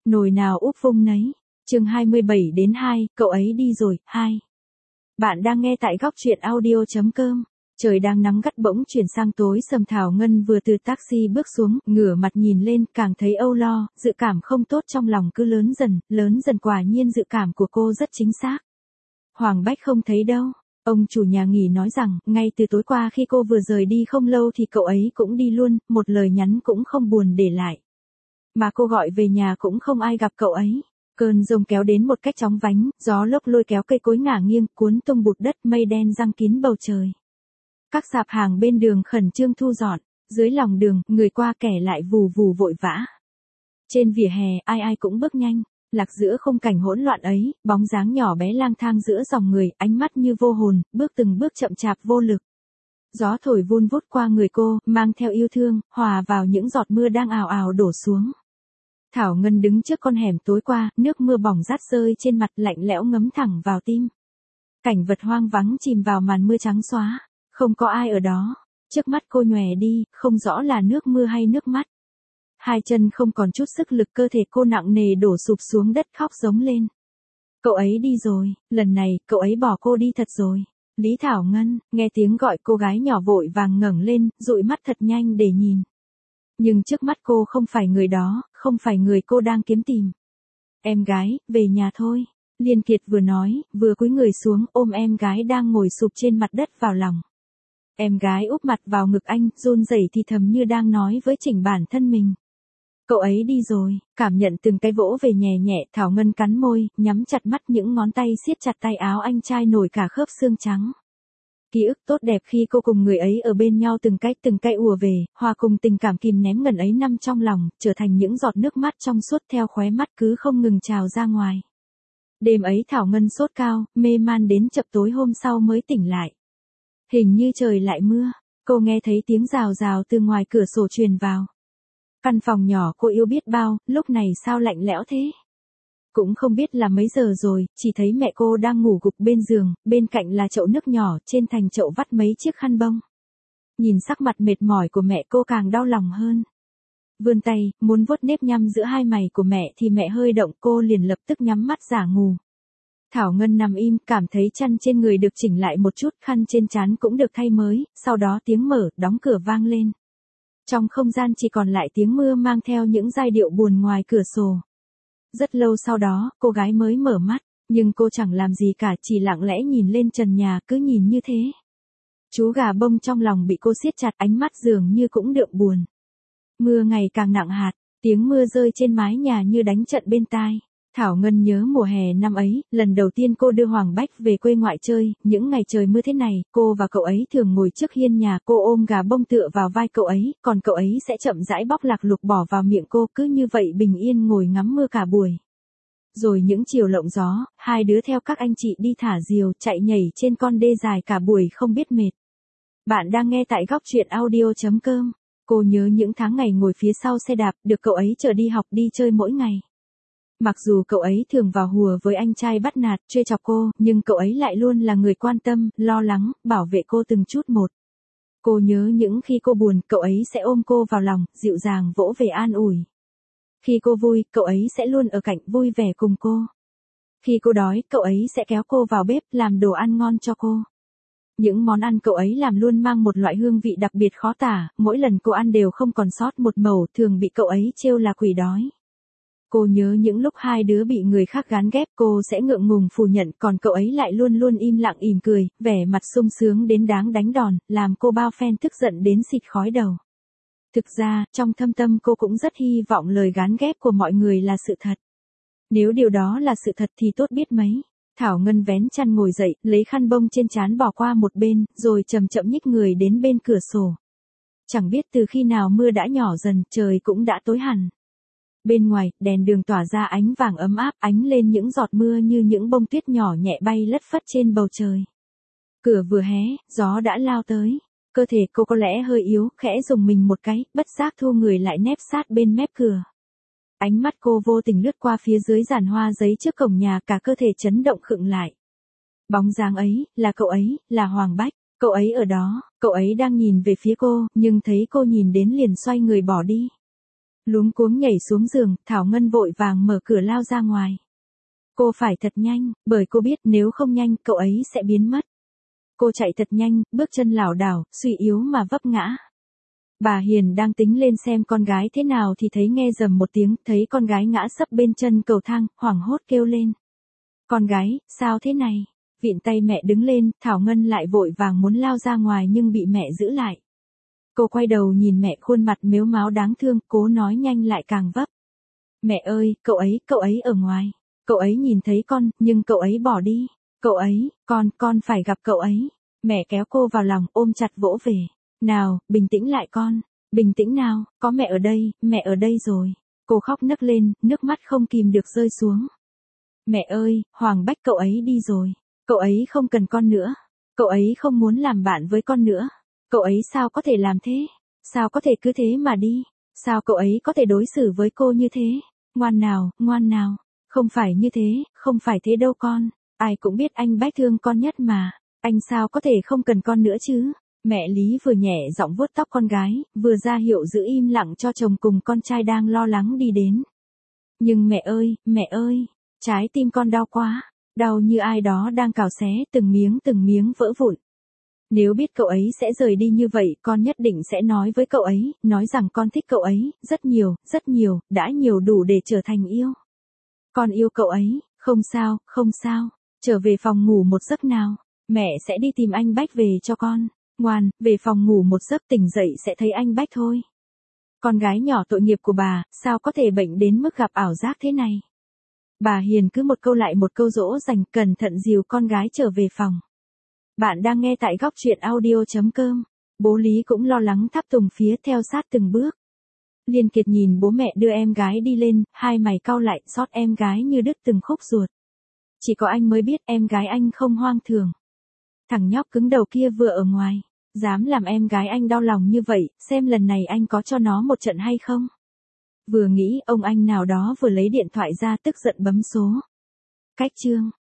Nồi nào úp vung nấy. Chương 27-2, cậu ấy đi rồi, 2. Bạn đang nghe tại góc truyện audio.com. Trời đang nắng gắt bỗng chuyển sang tối sầm. Thảo Ngân vừa từ taxi bước xuống, ngửa mặt nhìn lên, càng thấy âu lo, dự cảm không tốt trong lòng cứ lớn dần, quả nhiên dự cảm của cô rất chính xác. Hoàng Bách không thấy đâu. Ông chủ nhà nghỉ nói rằng, ngay từ tối qua khi cô vừa rời đi không lâu thì cậu ấy cũng đi luôn, một lời nhắn cũng không buồn để lại. Mà cô gọi về nhà cũng không ai gặp cậu ấy. Cơn giông kéo đến một cách chóng vánh, gió lốc lôi kéo cây cối ngả nghiêng, cuốn tung bụt đất, mây đen giăng kín bầu trời. Các sạp hàng bên đường khẩn trương thu dọn, dưới lòng đường, người qua kẻ lại vù vù vội vã. Trên vỉa hè, ai cũng bước nhanh, lạc giữa khung cảnh hỗn loạn ấy, bóng dáng nhỏ bé lang thang giữa dòng người, ánh mắt như vô hồn, bước từng bước chậm chạp vô lực. Gió thổi vun vút qua người cô, mang theo yêu thương, hòa vào những giọt mưa đang ào ào đổ xuống. Thảo Ngân đứng trước con hẻm tối qua, nước mưa bỏng rát rơi trên mặt, lạnh lẽo ngấm thẳng vào tim. Cảnh vật hoang vắng chìm vào màn mưa trắng xóa, không có ai ở đó. Trước mắt cô nhòe đi, không rõ là nước mưa hay nước mắt. Hai chân không còn chút sức lực, cơ thể cô nặng nề đổ sụp xuống đất, khóc giống lên. Cậu ấy đi rồi, lần này, cậu ấy bỏ cô đi thật rồi. Lý Thảo Ngân, nghe tiếng gọi cô gái nhỏ vội vàng ngẩng lên, dụi mắt thật nhanh để nhìn. Nhưng trước mắt cô không phải người đó, không phải người cô đang kiếm tìm. Em gái, về nhà thôi. Liên Kiệt vừa nói, vừa cúi người xuống ôm em gái đang ngồi sụp trên mặt đất vào lòng. Em gái úp mặt vào ngực anh, run rẩy thì thầm như đang nói với chính bản thân mình. Cậu ấy đi rồi, cảm nhận từng cái vỗ về nhẹ nhẹ, Thảo Ngân cắn môi, nhắm chặt mắt, những ngón tay siết chặt tay áo anh trai nổi cả khớp xương trắng. Ký ức tốt đẹp khi cô cùng người ấy ở bên nhau từng cái ùa về, hòa cùng tình cảm kìm nén ngần ấy năm trong lòng, trở thành những giọt nước mắt trong suốt theo khóe mắt cứ không ngừng trào ra ngoài. Đêm ấy Thảo Ngân sốt cao, mê man đến chập tối hôm sau mới tỉnh lại. Hình như trời lại mưa, cô nghe thấy tiếng rào rào từ ngoài cửa sổ truyền vào. Căn phòng nhỏ cô yêu biết bao, lúc này sao lạnh lẽo thế? Cũng không biết là mấy giờ rồi, chỉ thấy mẹ cô đang ngủ gục bên giường, bên cạnh là chậu nước nhỏ, trên thành chậu vắt mấy chiếc khăn bông. Nhìn sắc mặt mệt mỏi của mẹ cô càng đau lòng hơn. Vươn tay, muốn vuốt nếp nhăm giữa hai mày của mẹ thì mẹ hơi động, cô liền lập tức nhắm mắt giả ngủ. Thảo Ngân nằm im, cảm thấy chăn trên người được chỉnh lại một chút, khăn trên trán cũng được thay mới, sau đó tiếng mở, đóng cửa vang lên. Trong không gian chỉ còn lại tiếng mưa mang theo những giai điệu buồn ngoài cửa sổ. Rất lâu sau đó, cô gái mới mở mắt, nhưng cô chẳng làm gì cả, chỉ lặng lẽ nhìn lên trần nhà, cứ nhìn như thế. Chú gà bông trong lòng bị cô siết chặt, ánh mắt dường như cũng đượm buồn. Mưa ngày càng nặng hạt, tiếng mưa rơi trên mái nhà như đánh trận bên tai. Thảo Ngân nhớ mùa hè năm ấy, lần đầu tiên cô đưa Hoàng Bách về quê ngoại chơi, những ngày trời mưa thế này, cô và cậu ấy thường ngồi trước hiên nhà, cô ôm gà bông tựa vào vai cậu ấy, còn cậu ấy sẽ chậm rãi bóc lạc lục bỏ vào miệng cô, cứ như vậy bình yên ngồi ngắm mưa cả buổi. Rồi những chiều lộng gió, hai đứa theo các anh chị đi thả diều, chạy nhảy trên con đê dài cả buổi không biết mệt. Bạn đang nghe tại góc truyện audio.com. Cô nhớ những tháng ngày ngồi phía sau xe đạp, được cậu ấy chở đi học đi chơi mỗi ngày. Mặc dù cậu ấy thường vào hùa với anh trai bắt nạt, trêu chọc cô, nhưng cậu ấy lại luôn là người quan tâm, lo lắng, bảo vệ cô từng chút một. Cô nhớ những khi cô buồn, cậu ấy sẽ ôm cô vào lòng, dịu dàng vỗ về an ủi. Khi cô vui, cậu ấy sẽ luôn ở cạnh vui vẻ cùng cô. Khi cô đói, cậu ấy sẽ kéo cô vào bếp làm đồ ăn ngon cho cô. Những món ăn cậu ấy làm luôn mang một loại hương vị đặc biệt khó tả, mỗi lần cô ăn đều không còn sót một mẩu, thường bị cậu ấy trêu là quỷ đói. Cô nhớ những lúc hai đứa bị người khác gán ghép, cô sẽ ngượng ngùng phủ nhận, còn cậu ấy lại luôn luôn im lặng ỉm cười, vẻ mặt sung sướng đến đáng đánh đòn, làm cô bao phen tức giận đến xịt khói đầu. Thực ra, trong thâm tâm cô cũng rất hy vọng lời gán ghép của mọi người là sự thật. Nếu điều đó là sự thật thì tốt biết mấy. Thảo Ngân vén chăn ngồi dậy, lấy khăn bông trên trán bỏ qua một bên, rồi chậm chậm nhích người đến bên cửa sổ. Chẳng biết từ khi nào mưa đã nhỏ dần, trời cũng đã tối hẳn. Bên ngoài, đèn đường tỏa ra ánh vàng ấm áp, ánh lên những giọt mưa như những bông tuyết nhỏ nhẹ bay lất phất trên bầu trời. Cửa vừa hé, gió đã lao tới. Cơ thể cô có lẽ hơi yếu, khẽ dùng mình một cái, bất giác thu người lại nép sát bên mép cửa. Ánh mắt cô vô tình lướt qua phía dưới giàn hoa giấy trước cổng nhà, cả cơ thể chấn động khựng lại. Bóng dáng ấy, là Hoàng Bách, cậu ấy ở đó, cậu ấy đang nhìn về phía cô, nhưng thấy cô nhìn đến liền xoay người bỏ đi. Luống cuống nhảy xuống giường, Thảo Ngân vội vàng mở cửa lao ra ngoài. Cô phải thật nhanh, bởi cô biết nếu không nhanh cậu ấy sẽ biến mất. Cô chạy thật nhanh, bước chân lảo đảo, suy yếu mà vấp ngã. Bà Hiền đang tính lên xem con gái thế nào thì thấy nghe rầm một tiếng, thấy con gái ngã sấp bên chân cầu thang, hoảng hốt kêu lên. Con gái, sao thế này? Vịn tay mẹ đứng lên, Thảo Ngân lại vội vàng muốn lao ra ngoài nhưng bị mẹ giữ lại. Cô quay đầu nhìn mẹ khuôn mặt mếu máo đáng thương, cố nói nhanh lại càng vấp. Mẹ ơi, cậu ấy ở ngoài. Cậu ấy nhìn thấy con, nhưng cậu ấy bỏ đi. Cậu ấy, con phải gặp cậu ấy. Mẹ kéo cô vào lòng, ôm chặt vỗ về. Nào, bình tĩnh lại con. Bình tĩnh nào, có mẹ ở đây rồi. Cô khóc nấc lên, nước mắt không kìm được rơi xuống. Mẹ ơi, Hoàng Bách cậu ấy đi rồi. Cậu ấy không cần con nữa. Cậu ấy không muốn làm bạn với con nữa. Cậu ấy sao có thể làm thế? Sao có thể cứ thế mà đi? Sao cậu ấy có thể đối xử với cô như thế? Ngoan nào, ngoan nào. Không phải như thế, không phải thế đâu con. Ai cũng biết anh Bách thương con nhất mà. Anh sao có thể không cần con nữa chứ? Mẹ Lý vừa nhẹ giọng vuốt tóc con gái, vừa ra hiệu giữ im lặng cho chồng cùng con trai đang lo lắng đi đến. Nhưng mẹ ơi, trái tim con đau quá. Đau như ai đó đang cào xé từng miếng vỡ vụn. Nếu biết cậu ấy sẽ rời đi như vậy, con nhất định sẽ nói với cậu ấy, nói rằng con thích cậu ấy, rất nhiều, đã nhiều đủ để trở thành yêu. Con yêu cậu ấy, không sao, trở về phòng ngủ một giấc nào, mẹ sẽ đi tìm anh Bách về cho con, ngoan, về phòng ngủ một giấc tỉnh dậy sẽ thấy anh Bách thôi. Con gái nhỏ tội nghiệp của bà, sao có thể bệnh đến mức gặp ảo giác thế này. Bà Hiền cứ một câu lại một câu dỗ dành, cẩn thận dìu con gái trở về phòng. Bạn đang nghe tại góc truyện audio.com. Bố Lý cũng lo lắng tháp tùng phía theo sát từng bước. Liên Kiệt nhìn bố mẹ đưa em gái đi lên, hai mày cau lại, xót em gái như đứt từng khúc ruột. Chỉ có anh mới biết em gái anh không hoang thường. Thằng nhóc cứng đầu kia vừa ở ngoài, dám làm em gái anh đau lòng như vậy, xem lần này anh có cho nó một trận hay không. Vừa nghĩ, ông anh nào đó vừa lấy điện thoại ra tức giận bấm số. Cách chương